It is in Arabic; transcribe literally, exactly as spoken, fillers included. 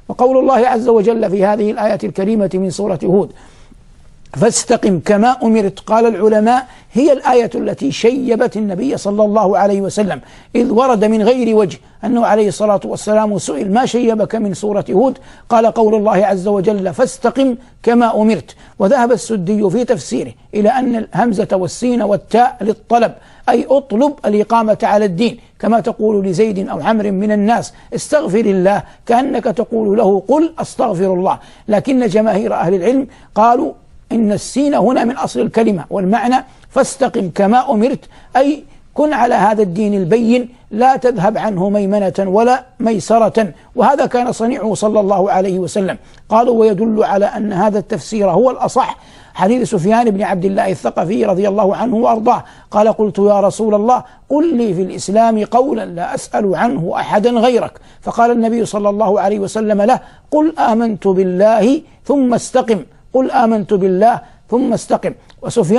وقول الله عز وجل في هذه الآية الكريمة من سورة هود فاستقم كما أمرت، قال العلماء هي الآية التي شيبت النبي صلى الله عليه وسلم، إذ ورد من غير وجه أنه عليه الصلاة والسلام سئل ما شيبك من سورة هود؟ قال قول الله عز وجل فاستقم كما أمرت. وذهب السدي في تفسيره إلى أن الهمزة والسين والتاء للطلب، أي أطلب الإقامة على الدين، كما تقول لزيد أو عمرو من الناس استغفر الله، كأنك تقول له قل أستغفر الله. لكن جماهير أهل العلم قالوا إن السين هنا من أصل الكلمة، والمعنى فاستقم كما أمرت، أي كن على هذا الدين البين لا تذهب عنه ميمنة ولا ميسرة. وهذا كان صنيعه صلى الله عليه وسلم. قالوا ويدل على أن هذا التفسير هو الأصح حديث سفيان بن عبد الله الثقفي رضي الله عنه وأرضاه قال قلت يا رسول الله قل لي في الإسلام قولا لا أسأل عنه أحدا غيرك، فقال النبي صلى الله عليه وسلم له قل آمنت بالله ثم استقم، قل آمنت بالله ثم استقم. وسفيان